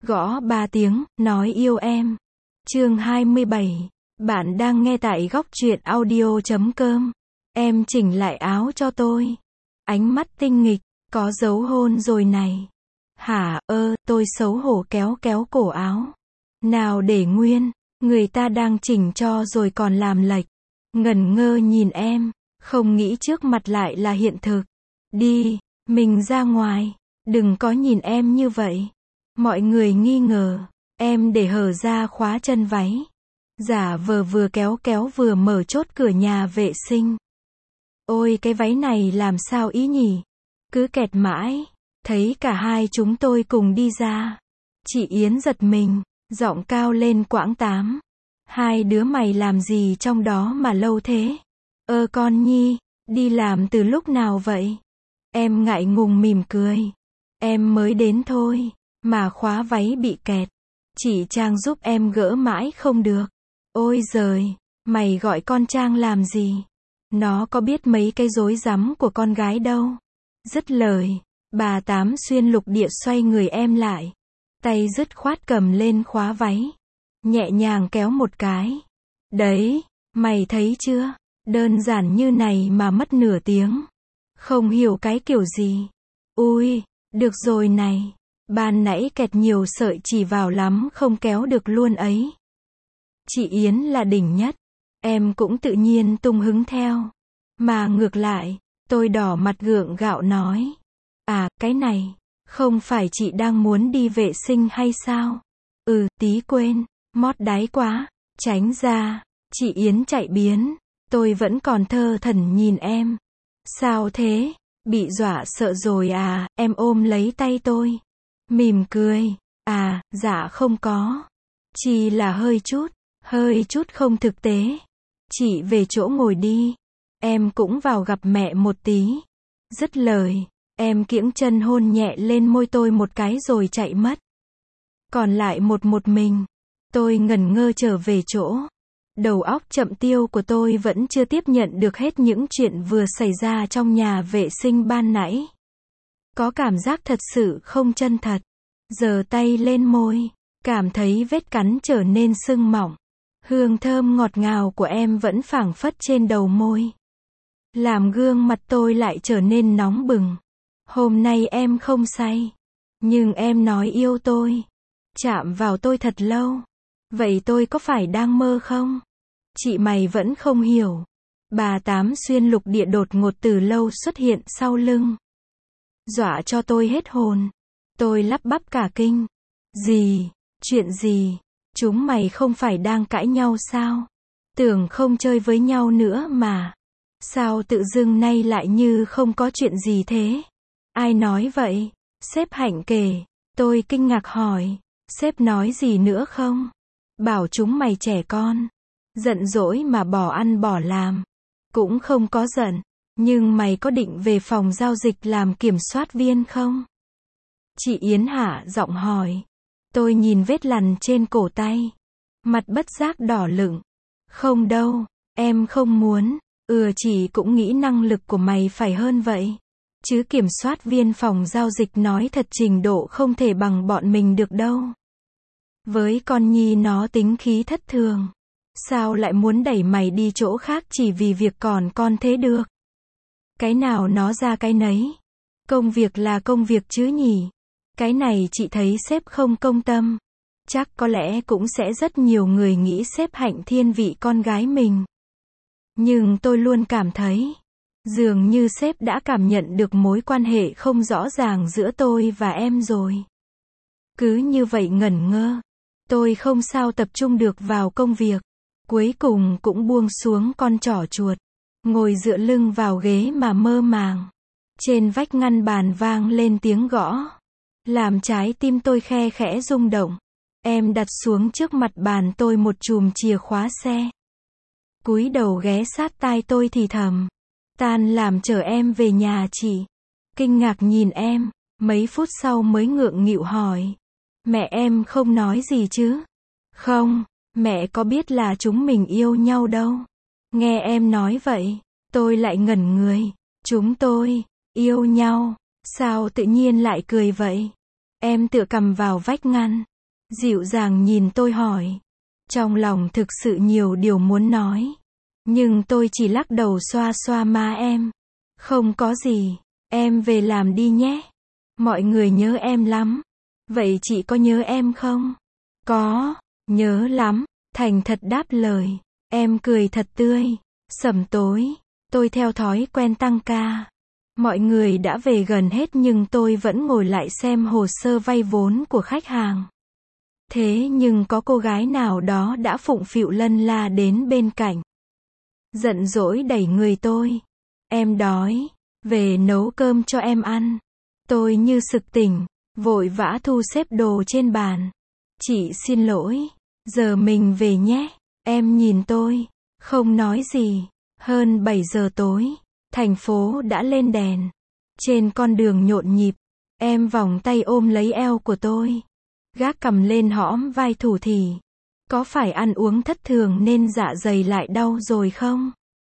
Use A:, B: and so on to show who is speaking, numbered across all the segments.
A: Gõ 3 tiếng, nói yêu em. Chương 27. Bạn đang nghe tại góc truyện audio.com. Em chỉnh lại áo cho tôi. Ánh mắt tinh nghịch, có dấu hôn rồi này. Hả, tôi xấu hổ kéo kéo cổ áo. Nào để nguyên, người ta đang chỉnh cho rồi còn làm lệch. Ngẩn ngơ nhìn em, không nghĩ trước mặt lại là hiện thực. Đi, mình ra ngoài, đừng có nhìn em như vậy. Mọi người nghi ngờ, em để hở ra khóa chân váy. Giả vờ vừa kéo kéo vừa mở chốt cửa nhà vệ sinh. Ôi cái váy này làm sao ý nhỉ? Cứ kẹt mãi, thấy cả hai chúng tôi cùng đi ra. Chị Yến giật mình, giọng cao lên quãng 8. Hai đứa mày làm gì trong đó mà lâu thế? Con Nhi, đi làm từ lúc nào vậy? Em ngại ngùng mỉm cười. Em mới đến thôi, mà khóa váy bị kẹt. Chị Trang giúp em gỡ mãi không được. Ôi giời, mày gọi con Trang làm gì? Nó có biết mấy cái rối rắm của con gái đâu. Dứt lời, bà Tám xuyên lục địa xoay người em lại. Tay dứt khoát cầm lên khóa váy. Nhẹ nhàng kéo một cái. Đấy, mày thấy chưa? Đơn giản như này mà mất nửa tiếng. Không hiểu cái kiểu gì. Ui, được rồi này. Ban nãy kẹt nhiều sợi chỉ vào lắm không kéo được luôn ấy. Chị Yến là đỉnh nhất. Em cũng tự nhiên tung hứng theo. Mà ngược lại, tôi đỏ mặt gượng gạo nói. À, cái này, không phải chị đang muốn đi vệ sinh hay sao? Tí quên, mót đáy quá, tránh ra. Chị Yến chạy biến. Tôi vẫn còn thơ thẩn nhìn em. Sao thế? Bị dọa sợ rồi à? Em ôm lấy tay tôi. Mỉm cười. À, dạ không có. Chỉ là hơi chút không thực tế. Chị về chỗ ngồi đi. Em cũng vào gặp mẹ một tí. Dứt lời, em kiễng chân hôn nhẹ lên môi tôi một cái rồi chạy mất. Còn lại một mình. Tôi ngẩn ngơ trở về chỗ. Đầu óc chậm tiêu của tôi vẫn chưa tiếp nhận được hết những chuyện vừa xảy ra trong nhà vệ sinh ban nãy. Có cảm giác thật sự không chân thật. Giơ tay lên môi, cảm thấy vết cắn trở nên sưng mọng. Hương thơm ngọt ngào của em vẫn phảng phất trên đầu môi. Làm gương mặt tôi lại trở nên nóng bừng. Hôm nay em không say. Nhưng em nói yêu tôi. Chạm vào tôi thật lâu. Vậy tôi có phải đang mơ không? Chị mày vẫn không hiểu. Bà Tám xuyên lục địa đột ngột từ lâu xuất hiện sau lưng. Dọa cho tôi hết hồn. Tôi lắp bắp cả kinh. Gì? Chuyện gì? Chúng mày không phải đang cãi nhau sao? Tưởng không chơi với nhau nữa mà. Sao tự dưng nay lại như không có chuyện gì thế? Ai nói vậy? Sếp Hạnh kể. Tôi kinh ngạc hỏi. Sếp nói gì nữa không? Bảo chúng mày trẻ con. Giận dỗi mà bỏ ăn bỏ làm. Cũng không có giận. Nhưng mày có định về phòng giao dịch làm kiểm soát viên không? Chị Yến hạ giọng hỏi. Tôi nhìn vết lằn trên cổ tay. Mặt bất giác đỏ lựng. Không đâu, em không muốn. Chị cũng nghĩ năng lực của mày phải hơn vậy. Chứ kiểm soát viên phòng giao dịch nói thật trình độ không thể bằng bọn mình được đâu. Với con Nhi nó tính khí thất thường. Sao lại muốn đẩy mày đi chỗ khác chỉ vì việc còn con thế được? Cái nào nó ra cái nấy. Công việc là công việc chứ nhỉ? Cái này chị thấy sếp không công tâm. Chắc có lẽ cũng sẽ rất nhiều người nghĩ sếp Hạnh thiên vị con gái mình. Nhưng tôi luôn cảm thấy, dường như sếp đã cảm nhận được mối quan hệ không rõ ràng giữa tôi và em rồi. Cứ như vậy ngẩn ngơ. Tôi không sao tập trung được vào công việc. Cuối cùng cũng buông xuống con trỏ chuột. Ngồi dựa lưng vào ghế mà mơ màng. Trên vách ngăn bàn vang lên tiếng gõ. Làm trái tim tôi khe khẽ rung động. Em đặt xuống trước mặt bàn tôi một chùm chìa khóa xe. Cúi đầu ghé sát tai tôi thì thầm. Tan làm chở em về nhà chị. Kinh ngạc nhìn em, mấy phút sau mới ngượng nghịu hỏi. Mẹ em không nói gì chứ? Không, mẹ có biết là chúng mình yêu nhau đâu. Nghe em nói vậy, tôi lại ngẩn người. Chúng tôi, yêu nhau, sao tự nhiên lại cười vậy? Em tựa cằm vào vách ngăn, dịu dàng nhìn tôi hỏi. Trong lòng thực sự nhiều điều muốn nói. Nhưng tôi chỉ lắc đầu xoa xoa má em. Không có gì, em về làm đi nhé. Mọi người nhớ em lắm. Vậy chị có nhớ em không? Có, nhớ lắm, thành thật đáp lời. Em cười thật tươi. Sẩm tối, tôi theo thói quen tăng ca. Mọi người đã về gần hết nhưng tôi vẫn ngồi lại xem hồ sơ vay vốn của khách hàng. Thế nhưng có cô gái nào đó đã phụng phịu lân la đến bên cạnh. Giận dỗi đẩy người tôi. Em đói, về nấu cơm cho em ăn. Tôi như sực tỉnh, vội vã thu xếp đồ trên bàn. Chị xin lỗi, giờ mình về nhé. Em nhìn tôi, không nói gì. Hơn 7 giờ tối, thành phố đã lên đèn. Trên con đường nhộn nhịp, em vòng tay ôm lấy eo của tôi. Gác cầm lên hõm vai thủ thỉ. Có phải ăn uống thất thường nên dạ dày lại đau rồi không?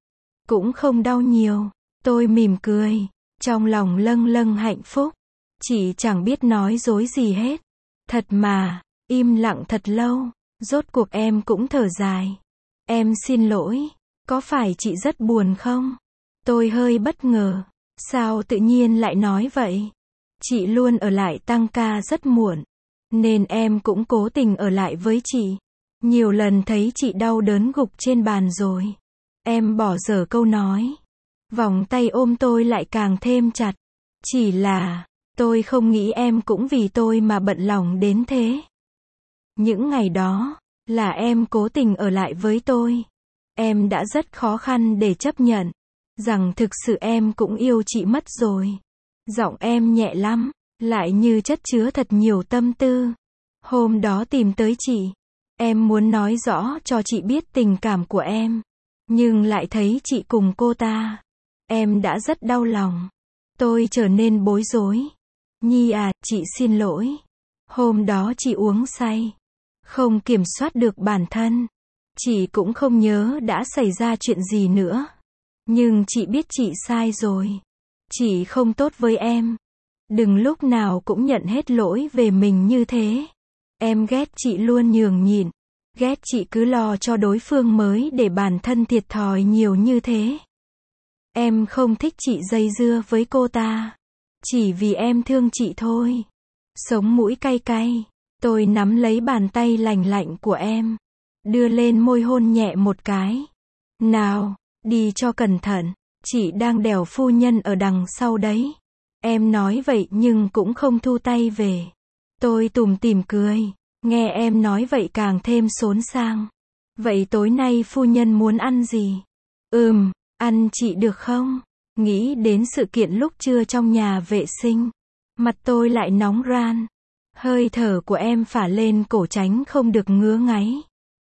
A: Cũng không đau nhiều. Tôi mỉm cười, trong lòng lâng lâng hạnh phúc. Chị chẳng biết nói dối gì hết. Thật mà, im lặng thật lâu. Rốt cuộc em cũng thở dài. Em xin lỗi, có phải chị rất buồn không? Tôi hơi bất ngờ. Sao tự nhiên lại nói vậy? Chị luôn ở lại tăng ca rất muộn. Nên em cũng cố tình ở lại với chị. Nhiều lần thấy chị đau đớn gục trên bàn rồi. Em bỏ dở câu nói. Vòng tay ôm tôi lại càng thêm chặt. Chỉ là, tôi không nghĩ em cũng vì tôi mà bận lòng đến thế. Những ngày đó, là em cố tình ở lại với tôi. Em đã rất khó khăn để chấp nhận. Rằng thực sự em cũng yêu chị mất rồi. Giọng em nhẹ lắm, lại như chất chứa thật nhiều tâm tư. Hôm đó tìm tới chị. Em muốn nói rõ cho chị biết tình cảm của em. Nhưng lại thấy chị cùng cô ta. Em đã rất đau lòng. Tôi trở nên bối rối. Nhi à, chị xin lỗi. Hôm đó chị uống say. Không kiểm soát được bản thân. Chị cũng không nhớ đã xảy ra chuyện gì nữa. Nhưng chị biết chị sai rồi. Chị không tốt với em. Đừng lúc nào cũng nhận hết lỗi về mình như thế. Em ghét chị luôn nhường nhịn. Ghét chị cứ lo cho đối phương mới để bản thân thiệt thòi nhiều như thế. Em không thích chị dây dưa với cô ta. Chỉ vì em thương chị thôi. Sống mũi cay cay. Tôi nắm lấy bàn tay lành lạnh của em. Đưa lên môi hôn nhẹ một cái. Nào, đi cho cẩn thận. Chị đang đèo phu nhân ở đằng sau đấy. Em nói vậy nhưng cũng không thu tay về. Tôi tủm tỉm cười. Nghe em nói vậy càng thêm xốn sang. Vậy tối nay phu nhân muốn ăn gì? Ăn chị được không? Nghĩ đến sự kiện lúc trưa trong nhà vệ sinh. Mặt tôi lại nóng ran. Hơi thở của em phả lên cổ tránh không được ngứa ngáy.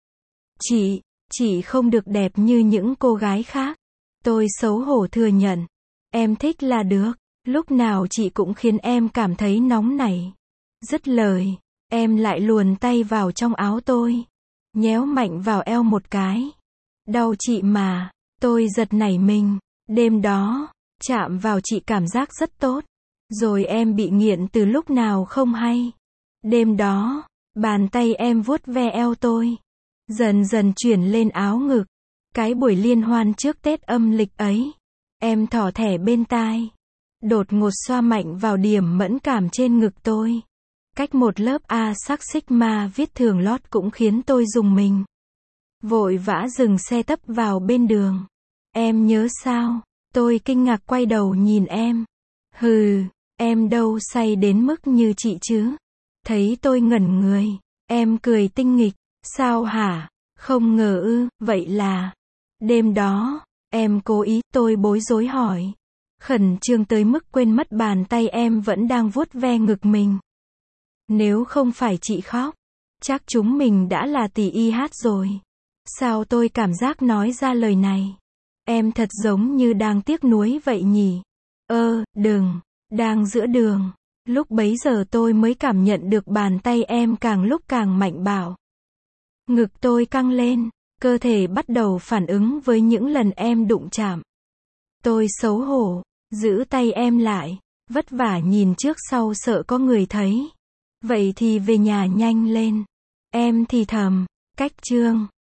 A: Chị không được đẹp như những cô gái khác. Tôi xấu hổ thừa nhận. Em thích là được. Lúc nào chị cũng khiến em cảm thấy nóng nảy. Dứt lời, em lại luồn tay vào trong áo tôi. Nhéo mạnh vào eo một cái. Đau chị mà. Tôi giật nảy mình. Đêm đó, chạm vào chị cảm giác rất tốt. Rồi em bị nghiện từ lúc nào không hay. Đêm đó, bàn tay em vuốt ve eo tôi. Dần dần chuyển lên áo ngực. Cái buổi liên hoan trước Tết âm lịch ấy. Em thỏ thẻ bên tai. Đột ngột xoa mạnh vào điểm mẫn cảm trên ngực tôi. Cách một lớp A sắc sigma viết thường lót cũng khiến tôi rùng mình. Vội vã dừng xe tấp vào bên đường. Em nhớ sao? Tôi kinh ngạc quay đầu nhìn em. Hừ, em đâu say đến mức như chị chứ? Thấy tôi ngẩn người. Em cười tinh nghịch. Sao hả? Không ngờ ư, vậy là... Đêm đó, em cố ý, tôi bối rối hỏi. Khẩn trương tới mức quên mất bàn tay em vẫn đang vuốt ve ngực mình. Nếu không phải chị khóc, chắc chúng mình đã là tỷ y hát rồi. Sao tôi cảm giác nói ra lời này? Em thật giống như đang tiếc nuối vậy nhỉ? Đừng, đang giữa đường. Lúc bấy giờ tôi mới cảm nhận được bàn tay em càng lúc càng mạnh bạo. Ngực tôi căng lên, cơ thể bắt đầu phản ứng với những lần em đụng chạm. Tôi xấu hổ, giữ tay em lại, vất vả nhìn trước sau sợ có người thấy. Vậy thì về nhà nhanh lên. Em thì thầm, cách chương.